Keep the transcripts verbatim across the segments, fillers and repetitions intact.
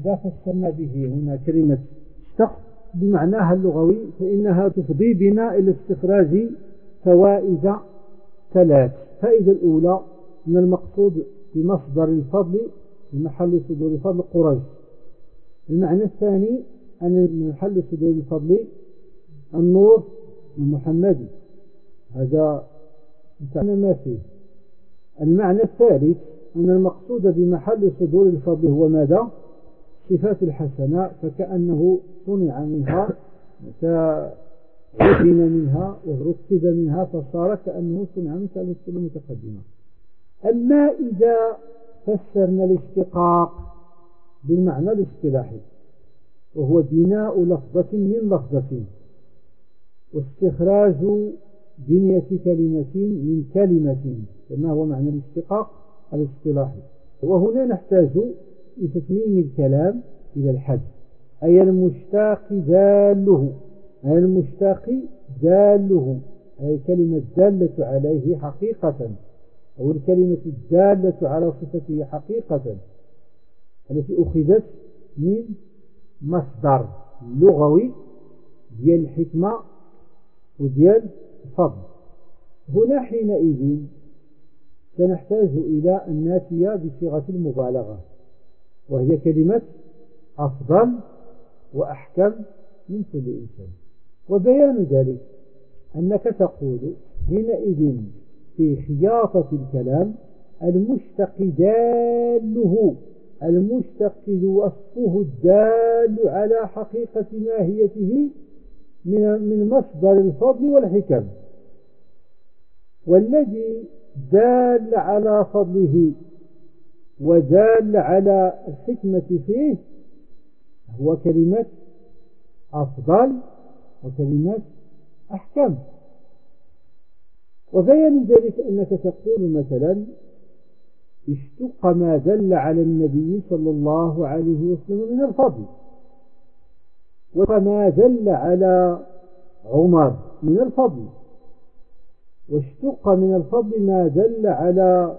إذا فسرنا به هنا كلمة اشتق بمعناها اللغوي فإنها تفضي بنا إلى استخراج فوائد ثلاث. الفائدة الأولى من المقصود بمصدر الفضل بمحل صدور الفضل قريش. المعنى الثاني أن محل صدور الفضل النور المحمدي، هذا معنى ما فيه. المعنى الثالث أن المقصود بمحل صدور الفضل هو ماذا؟ صفات الحسنة، فكأنه صنع منها وزين منها وركب منها فصار كأنه صنع من كأنه متقدمة. أما إذا فسرنا الاشتقاق بالمعنى الاصطلاحي وهو بناء لفظة من لفظة واستخراج بنية كلمة من كلمة، كما هو معنى الاشتقاق الاصطلاحي. وهنا نحتاج لتتميم الكلام إلى الحد، أي المشتاق داله، أي المشتاق داله، أي الكلمة الدالة عليه حقيقة، أو الكلمة الدالة على صفته حقيقة، التي أخذت من مصدر لغوي ديال الحكمة وديال الفضل. هنا حينئذ سنحتاج إلى أن نأتي بصيغة المبالغة، وهي كلمة أفضل وأحكم من كل إنسان. وبيان ذلك أنك تقول حينئذ في خياطة الكلام المشتق داله، المشتق وصفه الدال على حقيقة ماهيته من مصدر الفضل والحكم، والذي دال على فضله ودال على الحكمة فيه هو كلمة أفضل وكلمة أحكم. وبيان ذلك أنك تقول مثلا اشتق ما دل على النبي صلى الله عليه وسلم من الفضل، وما دل على عمر من الفضل، واشتق من الفضل ما دل على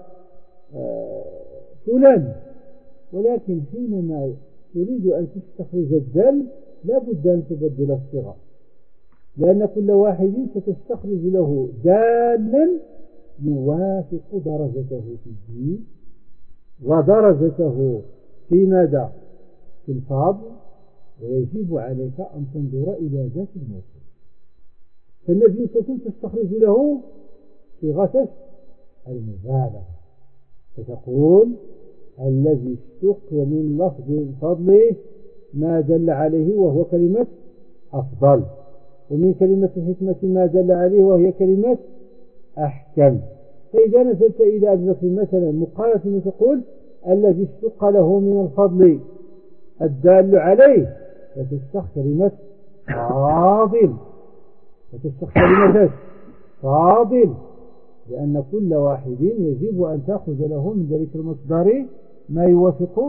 فلان. ولكن حينما تريد أن تستخرج الدال لا بد أن تبدل الصيغة، لأن كل واحد ستستخرج له دالا يوافق درجته في الدين ودرجته في ماذا؟ في الفضل، ويجب عليك أن تنظر إلى ذات الموصول. فالنبي صلى الله عليه وسلم تستخرج له صيغة المبالغة، فتقول الذي اشتق من لفظ الفضل ما دل عليه وهو كلمة أفضل، ومن كلمة الحكمة ما دل عليه وهي كلمة أحكم. فإذا نزلت إلى أجل مثلا مقارنة تقول الذي اشتق له من الفضل الدال عليه، فتشتق كلمة فاضل، فتشتق كلمة فاضل، لأن كل واحد يجب أن تأخذ له من ذلك المصدر ما يوافق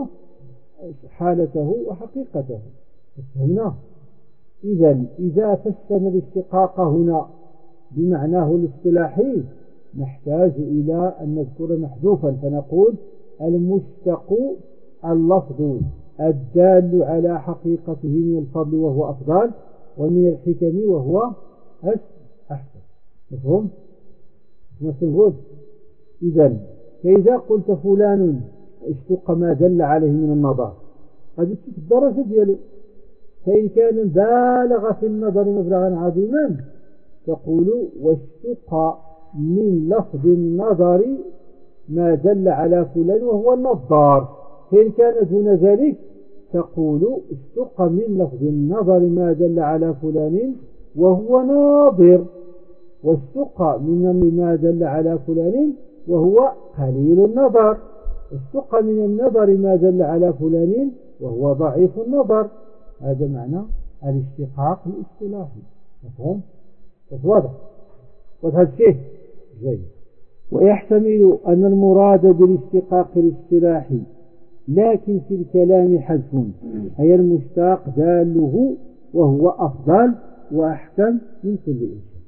حالته وحقيقته. فهمنا؟ إذن إذا فسرنا الاشتقاق هنا بمعناه الاصطلاحي نحتاج إلى أن نذكر محذوفا، فنقول المشتق اللفظ الدال على حقيقته من الفضل وهو أفضل، ومن الحكم وهو أحسن. مفهوم؟ نقول إذن فإذا قلت فلان اشتق ما دل عليه من النظر قد تشوف الدرجة دياله، فإن كان بالغ في النظر مبلغا عظيما تقول واشتق من لفظ النظر ما دل على فلان وهو النظار. فإن كان دون ذلك تقول اشتق من لفظ النظر ما دل على فلان وهو ناظر، واشتق من ما دل على فلان وهو قليل النظر، اشتق من النظر ما دل على فلان وهو ضعيف النظر. هذا معنى الاشتقاق الاصطلاحي. مفهوم؟ واضح؟ وهذا الشيء جيد. ويحتمل أن المراد بالاشتقاق الاصطلاحي لكن في الكلام حذف، أي المشتاق داله وهو أفضل وأحكم من كل إنسان.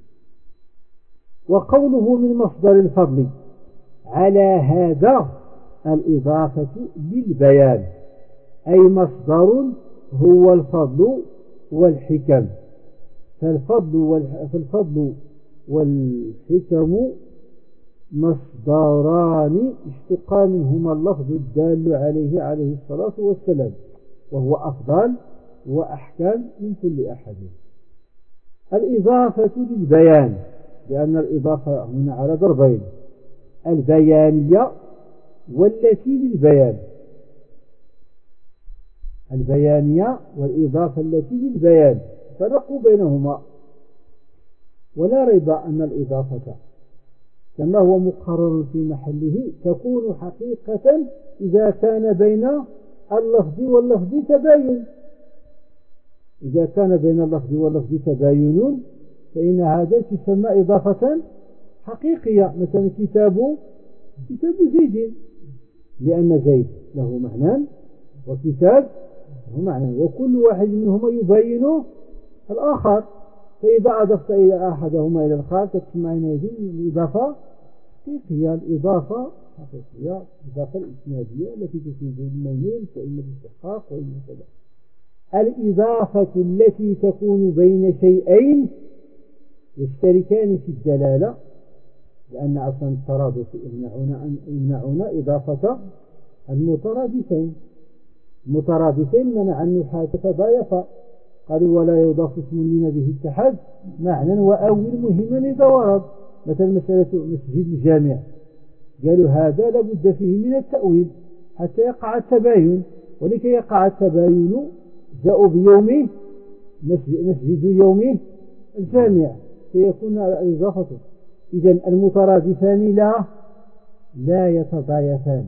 وقوله من مصدر الفضل على هذا الإضافة للبيان، أي مصدر هو الفضل والحكم. فالفضل فالفضل والحكم مصدران اشتقا منهما اللفظ الدال عليه عليه الصلاة والسلام، وهو أفضل وأحكم من كل أحد. الإضافة للبيان، لأن الإضافة هنا على ضربين: البيانية والتي للبيان. البيانية والإضافة التي للبيان، فرقوا بينهما. ولا ريب أن الإضافة كما هو مقرر في محله تكون حقيقة إذا كان بين اللفظ واللفظ تباين. إذا كان بين اللفظ واللفظ تباين فإن هذا تسمى إضافة حقيقية. مثلا كتاب كتاب زيد، لأن زيد له معنى وكتاب له معنى، وكل واحد منهما يبين الآخر. فإذا أضفت إلى أحدهما إلى الآخر تسمى حينئذ الإضافة حقيقية. الإضافة حقيقية، الإضافة الإسنادية التي تفيد الميل وإما الاستحقاق وإما كذا. الإضافة التي تكون بين شيئين يشتركان في الدلالة، لأن أصلا الترادف يمنعون يمنعون إضافة المترادفين. المترادفين منع النحاة تضايفا، قالوا ولا يضاف اسم لنبيه اتحد معنى وأول مهما إذا ورد. مثل مسألة مسجد الجامع، قالوا هذا لابد فيه من التأويل حتى يقع التباين، ولكي يقع التباين جاءوا بيوم مسجد يوم الجامع فيكون الإضافة. إذن المترادفان لا لا يتضايفان،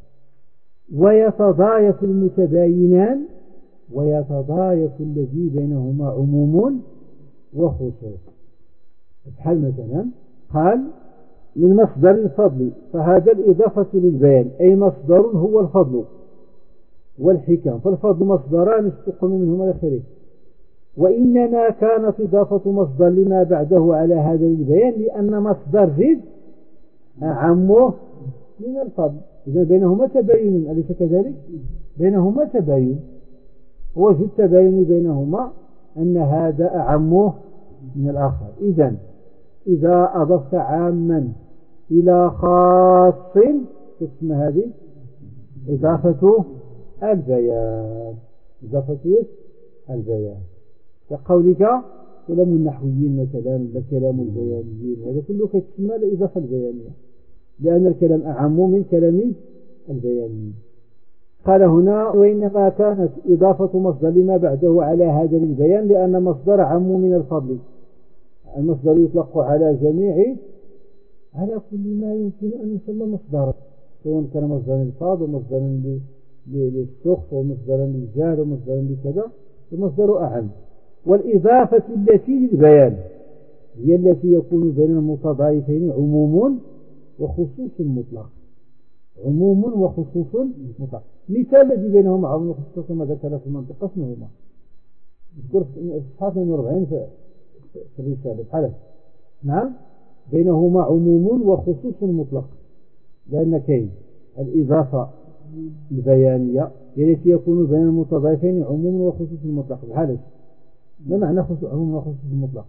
ويتضايف المتباينان، ويتضايف الذي بينهما عموم وخصوص. بحال مثلا قال من مصدر الفضل، فهذا الإضافة للبيان، أي مصدر هو الفضل والحكم. فالفضل مصدران اشتق منهما الآخرين، وإنما كانت إضافة مصدر لما بعده على هذا البيان لأن مصدر زد أعمه من الفضل. إذا بينهما تباين، أليس كذلك؟ بينهما تباين، وجد التباين بينهما أن هذا أعمه من الآخر. إذن إذا أضفت عاما إلى خاص تسمى هذه إضافة البيان. إضافة البيان كقولك كلام النحويين مثلا، لا كلام البيانيين، هذا كله كتسمى الإضافة البيانية، لأن الكلام أعم من كلام البيانيين. قال هنا وإنما كانت إضافة مصدر لما بعده على هذا البيان لأن مصدر عم من الفضل. المصدر يطلق على جميع على كل ما يمكن أن يسمى مصدرا، سواء كان مصدرا للفاظ ومصدرا للسخف ومصدرا للجار ومصدرا لكذا، المصدر أعم. والإضافة التي للبيان هي التي يكون بين المتضايفين عموم وخصوص مطلق. عموم وخصوص مطلق. مثال الذي بينهما عموم وخصوص كما ذكر في المنطقة اسمهما نذكر في الصفحة اثنين وأربعين في الرسالة بحال. نعم، بينهما عموم وخصوص مطلق، لأن كاين الإضافة البيانية التي يكون بين المتضايفين عموم وخصوص مطلق. بحال ما معنى عموم وخصوص مطلق؟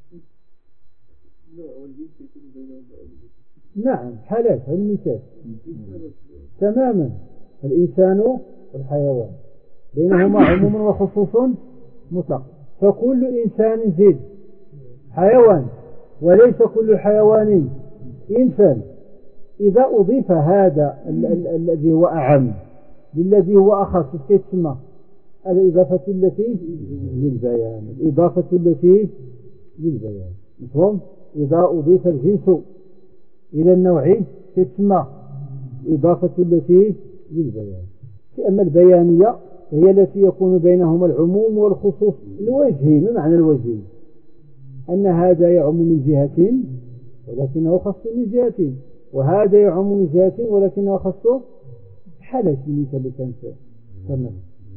نعم، حالات. هذا المثال تماما. الإنسان والحيوان بينهما عموم وخصوص مطلق، فكل إنسان زيد حيوان وليس كل حيوان إنسان. إذا أضيف هذا الذي هو أعم للذي هو أخص كيف تسمى؟ الإضافة التي للبيان. الإضافة التي للبيان مفهوم؟ إذا أضيف الجنس إلى النوع تسمى إضافة التي للبيان. أما البيانية هي التي يكون بينهما العموم والخصوص الوجهي. ما معنى الوجهي؟ أن هذا يعم من جهة ولكنه خص من جهة، وهذا يعم من جهة ولكنه خص حالة مثل اللي كانت تمام.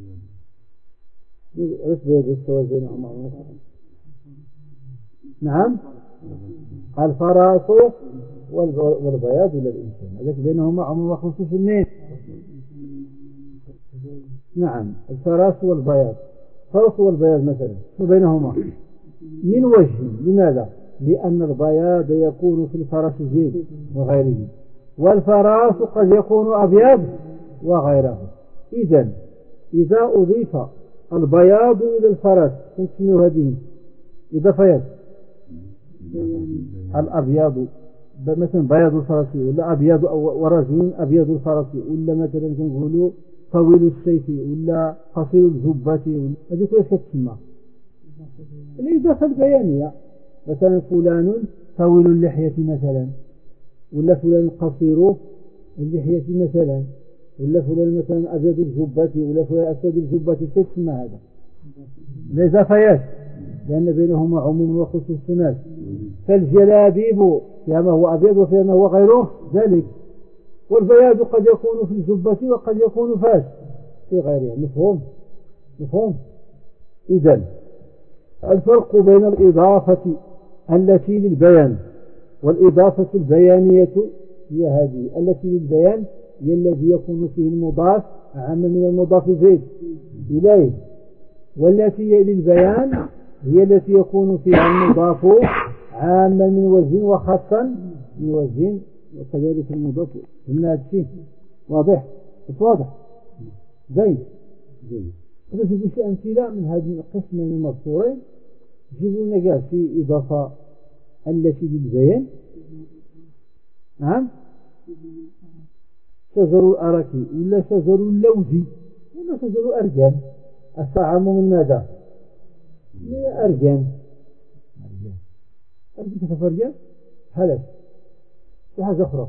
عرف بيد السوى بينهما. نعم، الفراس والبياض للإنسان، هذاك بينهما عموم وخصوص منين؟ نعم الفراس والبياض. الفرس والبياض مثلا وبينهما من وجه. لماذا؟ لأن البياض يكون في الفرس زيد وغيره، والفراس قد يكون أبيض وغيره. إذن إذا أضيف البياض إلى الفرس تسميه هذه إضافيات. الأبيض مثلا بياض الفرس، ولا أبيض ورجل أبيض الفرس، ولا مثلا كنقولوا طويل السيف، ولا قصير الجبة، هذه كلها كتسمى الإضافة البيانية. مثلا فلان طويل اللحية مثلا، ولا فلان قصير اللحية مثلا، ولا فلان مثلا أبيض الجبة، ولا فلان أسود الجبة، كتسمى هذا الإضافيات، لأن بينهما عموم وخصوص الناس. فالجلابيب فيها ما هو أبيض وفيها ما هو غيره ذلك، والبياض قد يكون في الجبة وقد يكون فاس في غيرها. مفهوم؟ مفهوم؟ إذن الفرق بين الإضافة التي للبيان والإضافة البيانية هي هذه. التي للبيان هي الذي يكون فيه المضاف عاما من المضاف زيد إليه، والتي هي للبيان هي التي يكون فيها المضاف عاما من وجه وخاصا من وجه، وكذلك المضاف من هذا الشيء. واضح؟ واضح؟ زين زين. نجيبوا شي أمثلة من هذه القسمين المذكورين. جيبوا لنا كاع في إضافة التي للبيان. نعم، شجر الأركي، ولا شجر اللوز، ولا شجر الأرجان. الطعام من ماذا؟ من الأرجان. أرجان أرجان كيف أرجان؟ حلف في حاجة أخرى.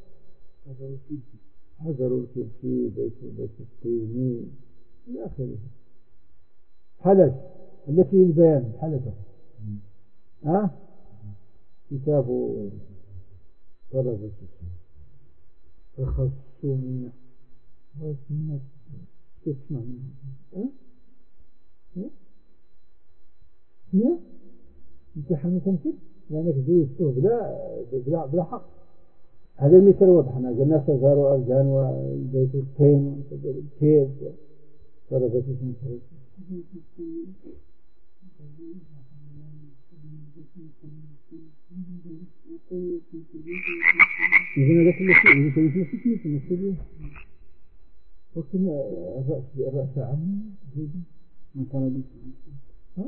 حجر الكرسي، بيت بيت الطيني إلى آخره. حلف التي للبيان حلفة. ها؟ كتاب طلبة السنة الخصومية والسنة تسمع منها. ها؟ هي امتحان تنفيذ لأنك زوجته بلا بلا بلا حق. هذا المثال وضحنا، قلنا شجر أرجان والبيت التين والكيف وطلبة السنة. إذن هذا كل شيء يسوي في كيف نسويه. وكن الرأس الرأس عام جدا من طلب. ها؟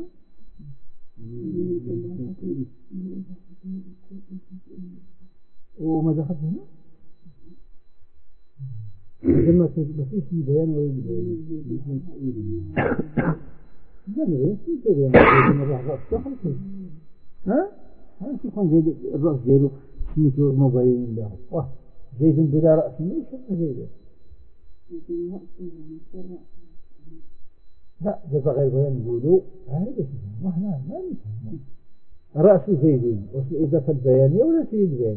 وما دخلت هنا؟ لما تفيش بيان ولا بيان. لا لا في بيان. لما راح رأس دخل. ها؟ ها شوف كان زيد الرأس ديالو سميتو مبين له. واه زيد بلا رأس ليش زيد؟ لا جزا غير بيان نقولوا هذا ما احنا ما نفهم. رأس زيدين وش الإضافة البيانية ولا شيء البيان؟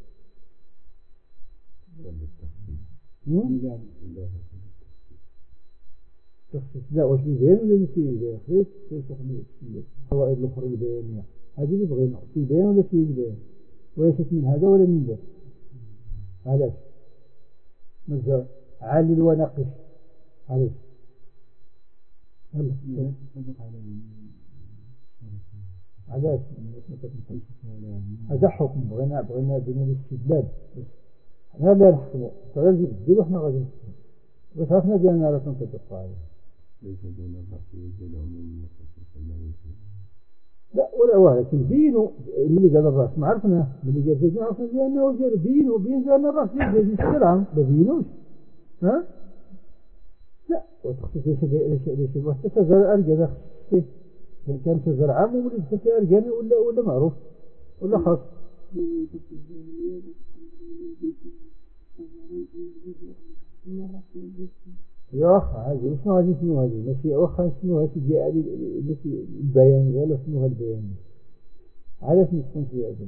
لا وش البيان ولا شيء البيان؟ خير خير تخلي الفوائد الأخرى البيانية هذه اللي بغينا في البيان ولا في البيان، وليست من هذا ولا من ذاك. علاش؟ مثلا علل ونقش. علاش؟ علاش؟ هذا حكم بغينا بغينا بين الاستدلال. هذا لا نحكمه فغادي نديرو حنا غادي نحكمو باش عرفنا بأننا راه تنطبق عليه. ليس دون الرأس يزيد عموم لا ولا ولكن بينوا اللي قال الرأس ما عرفنا اللي قال زيد عرفنا بأنه جار بينوا بين بأن الرأس يزيد السلام بينوش. ها؟ لا وتخصص ليش ليش ليش الوقت تزرع أرجان خصصي كان تزرع عام ولا تزرع أرجان ولا ولا معروف ولا خاص. يا أخ هذه شنو هذه شنو هذه ماشي أخ شنو هذه جاء التي البيان ولا شنو هالبيان على شنو تكون في هذا؟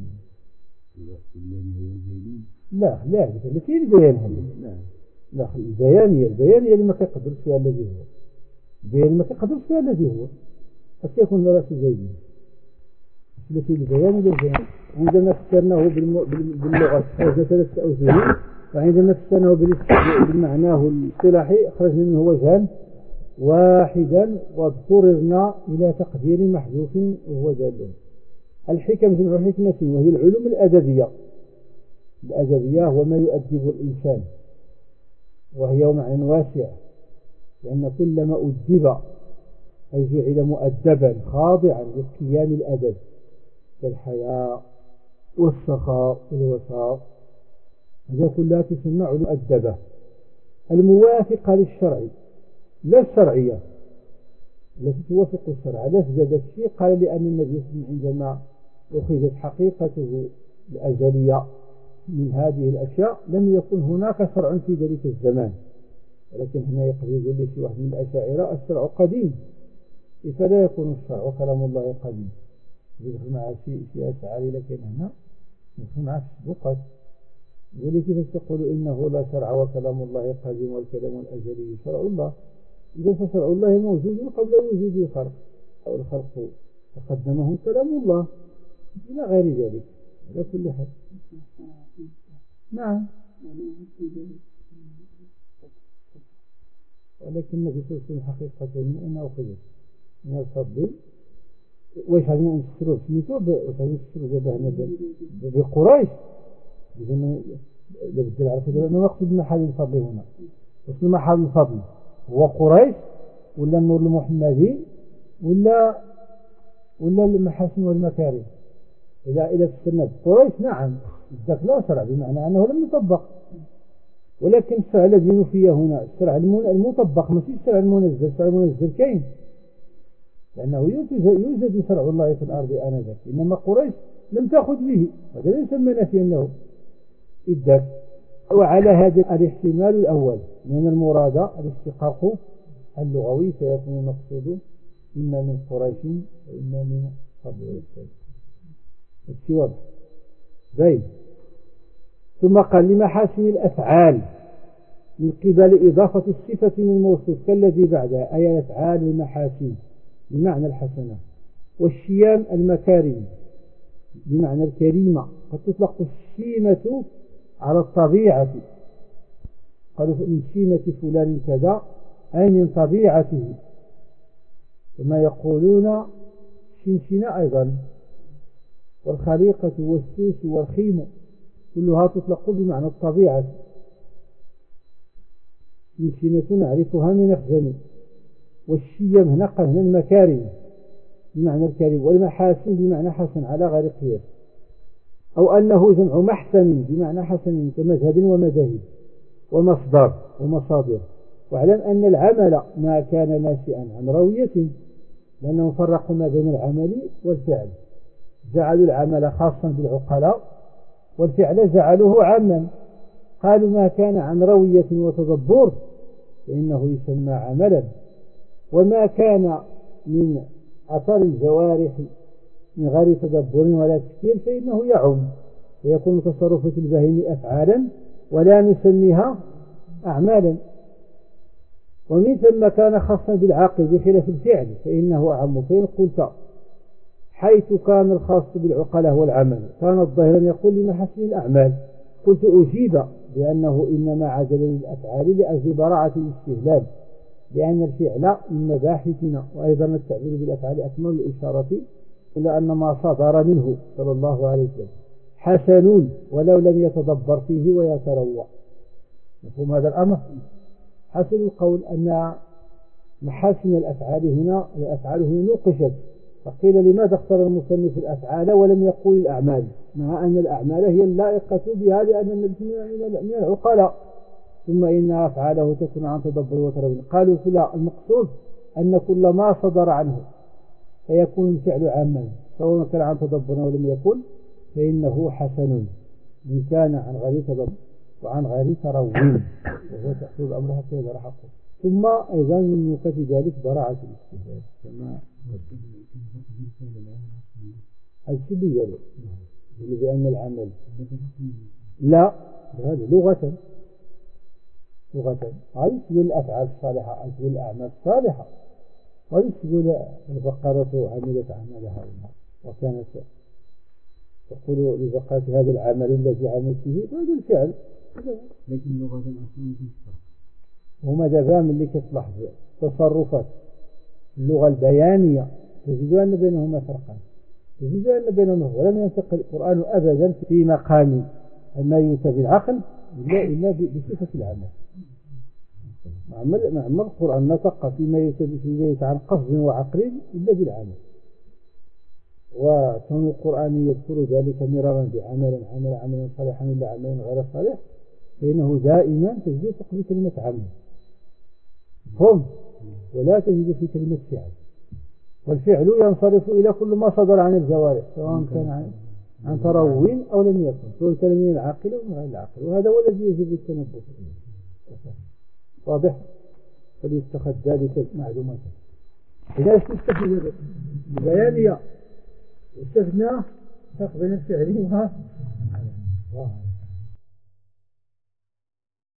لا لا التي البيان هذه لا لا البيان هي البيان هي اللي ما كيقدرش فيها الذي هو البيان ما كيقدرش فيها الذي هو بس يكون راس زيدين التي البيان هي البيان. عندما فسرناه باللغة خرج ثلاثة أوجه، وعندما فسرناه بالمعناه الاصطلاحي خرج منه وجهان واحدا واضطررنا إلى تقدير محذوف وهو دال. الحكم جمع حكمة وهي العلوم الأدبية. الأدبية هو ما يؤدب الإنسان، وهي معنى واسع، لأن كل ما أدب أي جعل مؤدبا خاضعا لقيام الأدب كالحياء والسخاء والوفاء، هذا كلها تسمى علوم أدبة الموافقة للشرع لا الشرعية التي توافق الشرع. لا زاد الشيء قال لأن النبي صلى الله عليه وسلم عندما أخذت حقيقته الأزلية من هذه الأشياء لم يكن هناك شرع في ذلك الزمان، ولكن هنا يقول يقول لي واحد من الأشاعرة الشرع قديم، فلا يكون الشرع كلام الله قديم، يدخل مع شيء شيء أشعري، لكن هنا يدخل مع السبقات. يقول لي كيف تقول إنه لا شرع وكلام الله قديم والكلام الأزلي شرع الله؟ إذا فشرع الله موجود قبل وجود الخلق، أو الخلق تقدمه كلام الله إلى غير ذلك. على كل حال نعم، ولكن النبي صلى الله عليه وسلم حقيقة من أين أخذت؟ من الفضل. وإيش عندنا نفسره بسميته؟ وإيش عندنا نفسره دابا بقريش؟ إذا بدل على كذا ما مقصود محل الفضل هنا. وصل محل الفضل هو قريش ولا النور المحمدي ولا ولا المحاسن والمكارم؟ إذا إلى السنة قريش نعم ذاك لا شرع، بمعنى أنه لم يطبق، ولكن الشرع الذي نفي هنا الشرع المطبق مش الشرع المنزل. الشرع المنزل كاين لأنه يوجد شرع الله في الأرض آنذاك، إنما قريش لم تأخذ به، هذا لا يسمى نفيا له إذاك. وعلى هذا الاحتمال الأول من المراد الاشتقاق اللغوي، فيكون المقصود إما من قريش وإما من قبل الإسلام. السواق زين. ثم قال لمحاسن الأفعال من قبل إضافة الصفة من الموصوف كالذي بعدها، أي الأفعال المحاسن بمعنى الحسنة، والشيام المكارم بمعنى الكريمة. قد تطلق الشيمة على الطبيعة، قالوا من شيمة فلان كذا أي من طبيعته، كما يقولون شنشنة أيضا، والخليقة والسوس والخيم كلها تطلق بمعنى الطبيعة. شنشنة نعرفها من أخزن، والشيم هنا قال هنا المكارم بمعنى الكريم، والمحاسن بمعنى حسن على غير قياس، أو أنه جمع محسن بمعنى حسن كمذهب ومذاهب ومصدر ومصادر. واعلم أن العمل ما كان ناشئا عن روية، لأنهم فرقوا ما بين العمل والفعل، جعلوا العمل خاصا بالعقلاء والفعل جعلوه عاما. قالوا ما كان عن روية وتدبر فإنه يسمى عملا، وما كان من أثر الجوارح من غير تدبر ولا تفكير فإنه يعم، فيكون تصرف البهيم أفعالا ولا نسميها أعمالا. ومن ثم كان خاصا بالعاقل بخلاف الفعل فإنه أعم. فإن قلت حيث كان الخاص بالعقلاء والعمل كان الظاهرا يقول لمحاسن الأعمال، قلت أجيب بأنه إنما عدل للأفعال لأجل براعة الاستهلال، لأن الفعل من مباحثنا، وأيضا التعبير بالأفعال أكمل الإشارة إلى أن ما صدر منه صلى الله عليه وسلم حسن ولو لم يتدبر فيه ويتروى. مفهوم هذا الأمر؟ حسن القول أن محاسن الأفعال هنا الأفعال هنا نوقشت، فقيل لماذا اختار المصنف الأفعال ولم يقول الأعمال، مع أن الأعمال هي اللائقة بها لأن النبي من العقلاء، ثم إن أفعاله تكون عن تدبر وتروي. قالوا لا، المقصود أن كل ما صدر عنه فيكون الفعل عاما، سواء كان عن تدبر ولم يكن فإنه حسن إن كان عن غير تدبر وعن غير تروي، وهو تأخذ الأمر حتى يظهر حقه. ثم أيضا من نكت ذلك براعة الاستهلاك كما السبية بأن العمل لا هذا لغة لغة هذه تقول الأفعال الصالحة، أو تقول الأعمال الصالحة، وهذه تقول البقرة عملت عملها وكانت تقول لبقرة هذا العمل الذي عملت فيه هذا الفعل، لكن لغة أصلا هما دابا ملي كتصلح تصرفات اللغة البيانية تجد أن بينهما فرقا، تجد أن بينهما، ولم ينتقل القرآن أبدا في مقام ما يؤتى بالعقل إلا إلا بصفة العمل. مع مع القرآن نطق فيما يتحدث عن قصد وعقل إلا بالعمل، وكون القرآن يذكر ذلك مرارا بعمل عمل عملا صالحا إلا عملا غير صالح، فإنه دائما تجد في كلمة عمل هم، ولا تجد في كلمة فعل. والفعل ينصرف إلى كل ما صدر عن الجوارح سواء كان عن, عن تروٍ أو لم يكن، سواء كان من العاقل أو من غير العاقل، وهذا هو الذي يجب التنبه فيه. واضح؟ فليتخذ ذلك معلومات. إذا استفدنا ببيانية واستفدنا فرق بين الفعل وها